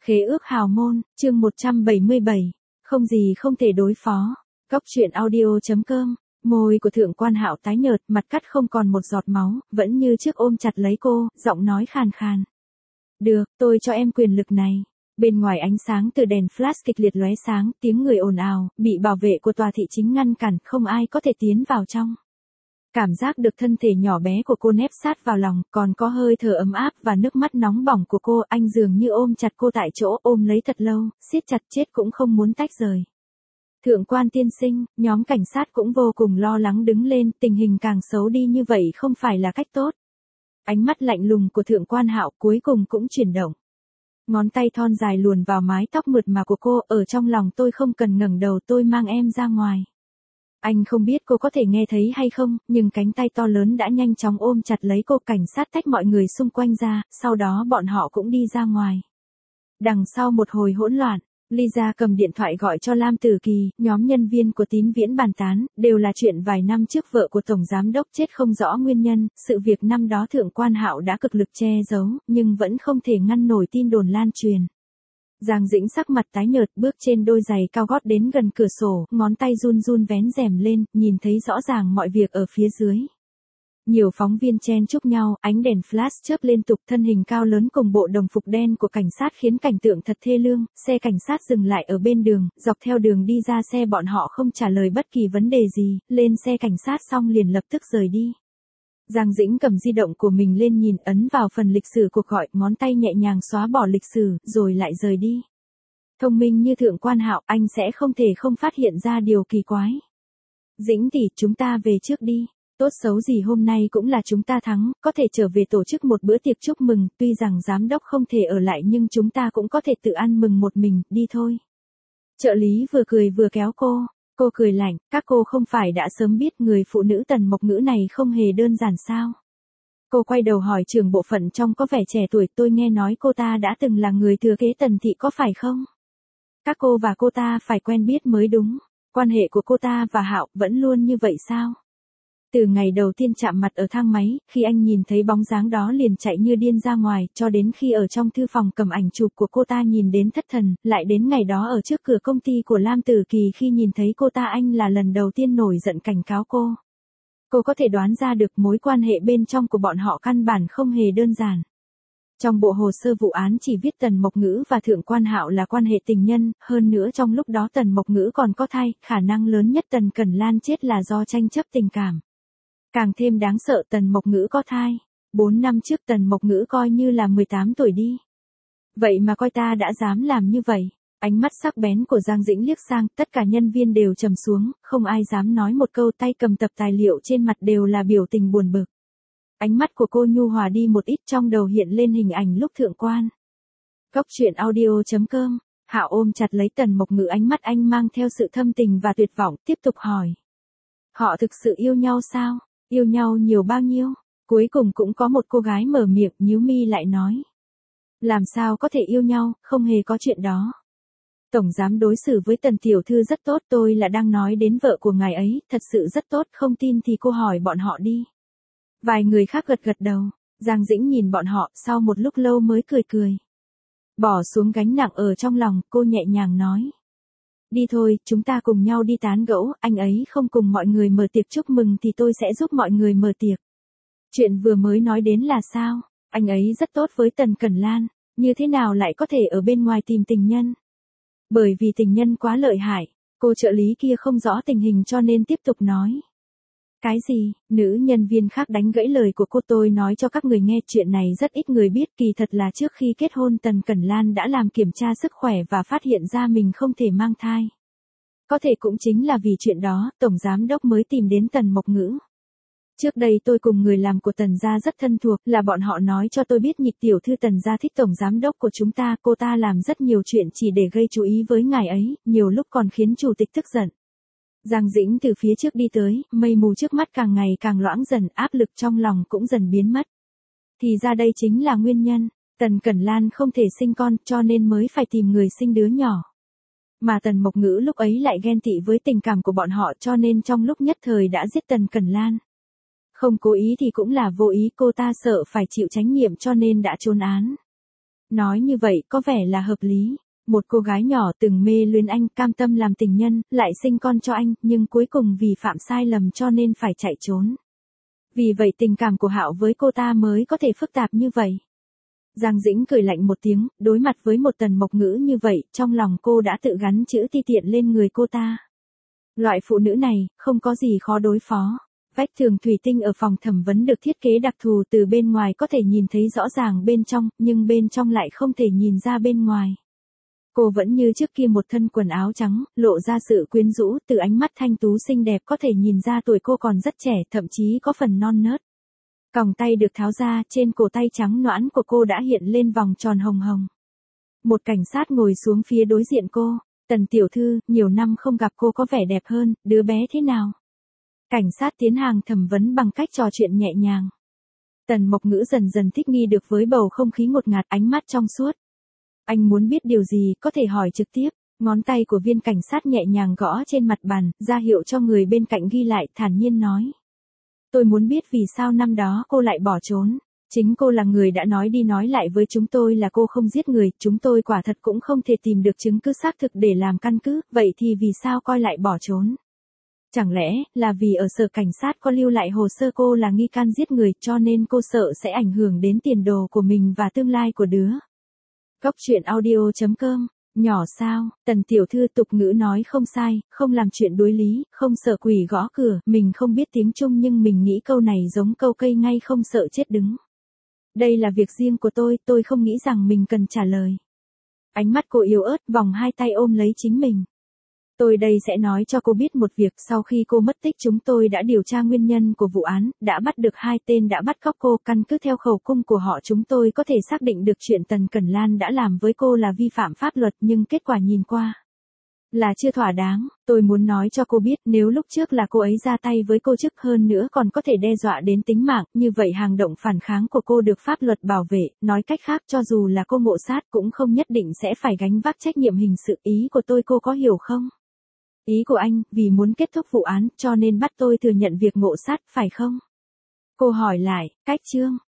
Khế ước hào môn, chương 177. Không gì không thể đối phó. Góc truyện audio.com. Môi của Thượng Quan Hạo tái nhợt, mặt cắt không còn một giọt máu, vẫn như trước ôm chặt lấy cô, giọng nói khàn khàn. Được, tôi cho em quyền lực này. Bên ngoài ánh sáng từ đèn flash kịch liệt lóe sáng, tiếng người ồn ào, bị bảo vệ của tòa thị chính ngăn cản, không ai có thể tiến vào trong. Cảm giác được thân thể nhỏ bé của cô nép sát vào lòng, còn có hơi thở ấm áp và nước mắt nóng bỏng của cô, anh dường như ôm chặt cô tại chỗ, ôm lấy thật lâu, siết chặt chết cũng không muốn tách rời. Thượng quan tiên sinh, nhóm cảnh sát cũng vô cùng lo lắng đứng lên, tình hình càng xấu đi như vậy không phải là cách tốt. Ánh mắt lạnh lùng của Thượng quan Hạo cuối cùng cũng chuyển động. Ngón tay thon dài luồn vào mái tóc mượt mà của cô, ở trong lòng tôi không cần ngẩng đầu, tôi mang em ra ngoài. Anh không biết cô có thể nghe thấy hay không, nhưng cánh tay to lớn đã nhanh chóng ôm chặt lấy cô, cảnh sát tách mọi người xung quanh ra, sau đó bọn họ cũng đi ra ngoài. Đằng sau một hồi hỗn loạn, Lisa cầm điện thoại gọi cho Lam Tử Kỳ, nhóm nhân viên của Tín Viễn bàn tán, đều là chuyện vài năm trước vợ của Tổng Giám Đốc chết không rõ nguyên nhân, sự việc năm đó Thượng quan Hạo đã cực lực che giấu, nhưng vẫn không thể ngăn nổi tin đồn lan truyền. Giang Dĩnh sắc mặt tái nhợt bước trên đôi giày cao gót đến gần cửa sổ, ngón tay run run vén rèm lên, nhìn thấy rõ ràng mọi việc ở phía dưới. Nhiều phóng viên chen chúc nhau, ánh đèn flash chớp liên tục, thân hình cao lớn cùng bộ đồng phục đen của cảnh sát khiến cảnh tượng thật thê lương, xe cảnh sát dừng lại ở bên đường, dọc theo đường đi ra xe bọn họ không trả lời bất kỳ vấn đề gì, lên xe cảnh sát xong liền lập tức rời đi. Giang Dĩnh cầm di động của mình lên nhìn, ấn vào phần lịch sử cuộc gọi, ngón tay nhẹ nhàng xóa bỏ lịch sử, rồi lại rời đi. Thông minh như Thượng quan Hạo, anh sẽ không thể không phát hiện ra điều kỳ quái. Dĩnh tỷ, chúng ta về trước đi. Tốt xấu gì hôm nay cũng là chúng ta thắng, có thể trở về tổ chức một bữa tiệc chúc mừng, tuy rằng giám đốc không thể ở lại nhưng chúng ta cũng có thể tự ăn mừng một mình, đi thôi. Trợ lý vừa cười vừa kéo cô cười lạnh, các cô không phải đã sớm biết người phụ nữ Tần Mộc Ngữ này không hề đơn giản sao? Cô quay đầu hỏi trưởng bộ phận trông có vẻ trẻ tuổi, tôi nghe nói cô ta đã từng là người thừa kế Tần thị có phải không? Các cô và cô ta phải quen biết mới đúng, quan hệ của cô ta và Hạo vẫn luôn như vậy sao? Từ ngày đầu tiên chạm mặt ở thang máy, khi anh nhìn thấy bóng dáng đó liền chạy như điên ra ngoài, cho đến khi ở trong thư phòng cầm ảnh chụp của cô ta nhìn đến thất thần, lại đến ngày đó ở trước cửa công ty của Lam Tử Kỳ khi nhìn thấy cô ta, anh là lần đầu tiên nổi giận cảnh cáo cô. Cô có thể đoán ra được mối quan hệ bên trong của bọn họ căn bản không hề đơn giản. Trong bộ hồ sơ vụ án chỉ viết Tần Mộc Ngữ và Thượng quan Hạo là quan hệ tình nhân, hơn nữa trong lúc đó Tần Mộc Ngữ còn có thai, khả năng lớn nhất Tần Cẩn Lan chết là do tranh chấp tình cảm. Càng thêm đáng sợ, Tần Mộc Ngữ có thai. 4 năm trước Tần Mộc Ngữ coi như là 18 tuổi đi. Vậy mà coi ta đã dám làm như vậy. Ánh mắt sắc bén của Giang Dĩnh liếc sang, tất cả nhân viên đều trầm xuống, không ai dám nói một câu, tay cầm tập tài liệu trên mặt đều là biểu tình buồn bực. Ánh mắt của cô nhu hòa đi một ít, trong đầu hiện lên hình ảnh lúc Thượng quan. Góc truyện audio.com. Hạo ôm chặt lấy Tần Mộc Ngữ, ánh mắt anh mang theo sự thâm tình và tuyệt vọng, tiếp tục hỏi. Họ thực sự yêu nhau sao? Yêu nhau nhiều bao nhiêu? Cuối cùng cũng có một cô gái mở miệng, nhíu mi lại nói. Làm sao có thể yêu nhau, không hề có chuyện đó. Tổng giám đối xử với Tần tiểu thư rất tốt, tôi là đang nói đến vợ của ngài ấy, thật sự rất tốt, không tin thì cô hỏi bọn họ đi. Vài người khác gật gật đầu, Giang Dĩnh nhìn bọn họ, sau một lúc lâu mới cười cười. Bỏ xuống gánh nặng ở trong lòng, cô nhẹ nhàng nói. Đi thôi, chúng ta cùng nhau đi tán gẫu, anh ấy không cùng mọi người mở tiệc chúc mừng thì tôi sẽ giúp mọi người mở tiệc. Chuyện vừa mới nói đến là sao? Anh ấy rất tốt với Tần Cẩn Lan, như thế nào lại có thể ở bên ngoài tìm tình nhân? Bởi vì tình nhân quá lợi hại, cô trợ lý kia không rõ tình hình cho nên tiếp tục nói. Cái gì? Nữ nhân viên khác đánh gãy lời của cô, tôi nói cho các người nghe, chuyện này rất ít người biết, kỳ thật là trước khi kết hôn Tần Cẩn Lan đã làm kiểm tra sức khỏe và phát hiện ra mình không thể mang thai. Có thể cũng chính là vì chuyện đó, Tổng Giám Đốc mới tìm đến Tần Mộc Ngữ. Trước đây tôi cùng người làm của Tần gia rất thân thuộc, là bọn họ nói cho tôi biết Nhịch tiểu thư Tần gia thích Tổng Giám Đốc của chúng ta, cô ta làm rất nhiều chuyện chỉ để gây chú ý với ngài ấy, nhiều lúc còn khiến chủ tịch tức giận. Giang Dĩnh từ phía trước đi tới, mây mù trước mắt càng ngày càng loãng dần, áp lực trong lòng cũng dần biến mất. Thì ra đây chính là nguyên nhân, Tần Cẩn Lan không thể sinh con cho nên mới phải tìm người sinh đứa nhỏ. Mà Tần Mộc Ngữ lúc ấy lại ghen tị với tình cảm của bọn họ cho nên trong lúc nhất thời đã giết Tần Cẩn Lan. Không cố ý thì cũng là vô ý, cô ta sợ phải chịu trách nhiệm cho nên đã trốn án. Nói như vậy có vẻ là hợp lý. Một cô gái nhỏ từng mê luyến anh, cam tâm làm tình nhân, lại sinh con cho anh, nhưng cuối cùng vì phạm sai lầm cho nên phải chạy trốn. Vì vậy tình cảm của Hạo với cô ta mới có thể phức tạp như vậy. Giang Dĩnh cười lạnh một tiếng, đối mặt với một Tần Mộc Ngữ như vậy, trong lòng cô đã tự gắn chữ ti tiện lên người cô ta. Loại phụ nữ này, không có gì khó đối phó. Vách tường thủy tinh ở phòng thẩm vấn được thiết kế đặc thù, từ bên ngoài có thể nhìn thấy rõ ràng bên trong, nhưng bên trong lại không thể nhìn ra bên ngoài. Cô vẫn như trước kia một thân quần áo trắng, lộ ra sự quyến rũ, từ ánh mắt thanh tú xinh đẹp có thể nhìn ra tuổi cô còn rất trẻ, thậm chí có phần non nớt. Còng tay được tháo ra, trên cổ tay trắng nõn của cô đã hiện lên vòng tròn hồng hồng. Một cảnh sát ngồi xuống phía đối diện cô. Tần tiểu thư, nhiều năm không gặp cô có vẻ đẹp hơn, đứa bé thế nào? Cảnh sát tiến hành thẩm vấn bằng cách trò chuyện nhẹ nhàng. Tần Mộc Ngữ dần dần thích nghi được với bầu không khí ngột ngạt, ánh mắt trong suốt. Anh muốn biết điều gì, có thể hỏi trực tiếp. Ngón tay của viên cảnh sát nhẹ nhàng gõ trên mặt bàn, ra hiệu cho người bên cạnh ghi lại, thản nhiên nói. Tôi muốn biết vì sao năm đó cô lại bỏ trốn. Chính cô là người đã nói đi nói lại với chúng tôi là cô không giết người, chúng tôi quả thật cũng không thể tìm được chứng cứ xác thực để làm căn cứ, vậy thì vì sao coi lại bỏ trốn? Chẳng lẽ là vì ở sở cảnh sát có lưu lại hồ sơ cô là nghi can giết người, cho nên cô sợ sẽ ảnh hưởng đến tiền đồ của mình và tương lai của đứa. Góc truyện audio.com. Nhỏ sao, Tần tiểu thư tục ngữ nói không sai, không làm chuyện đối lý, không sợ quỷ gõ cửa, mình không biết tiếng Trung nhưng mình nghĩ câu này giống câu cây ngay không sợ chết đứng. Đây là việc riêng của tôi không nghĩ rằng mình cần trả lời. Ánh mắt cô yếu ớt, vòng hai tay ôm lấy chính mình. Tôi đây sẽ nói cho cô biết một việc, sau khi cô mất tích chúng tôi đã điều tra nguyên nhân của vụ án, đã bắt được hai tên đã bắt cóc cô, căn cứ theo khẩu cung của họ chúng tôi có thể xác định được chuyện Tần Cẩn Lan đã làm với cô là vi phạm pháp luật, nhưng kết quả nhìn qua là chưa thỏa đáng. Tôi muốn nói cho cô biết, nếu lúc trước là cô ấy ra tay với cô trước, hơn nữa còn có thể đe dọa đến tính mạng, như vậy hành động phản kháng của cô được pháp luật bảo vệ, nói cách khác cho dù là cô ngộ sát cũng không nhất định sẽ phải gánh vác trách nhiệm hình sự, ý của tôi cô có hiểu không? Ý của anh, vì muốn kết thúc vụ án, cho nên bắt tôi thừa nhận việc ngộ sát, phải không? Cô hỏi lại, cách chương.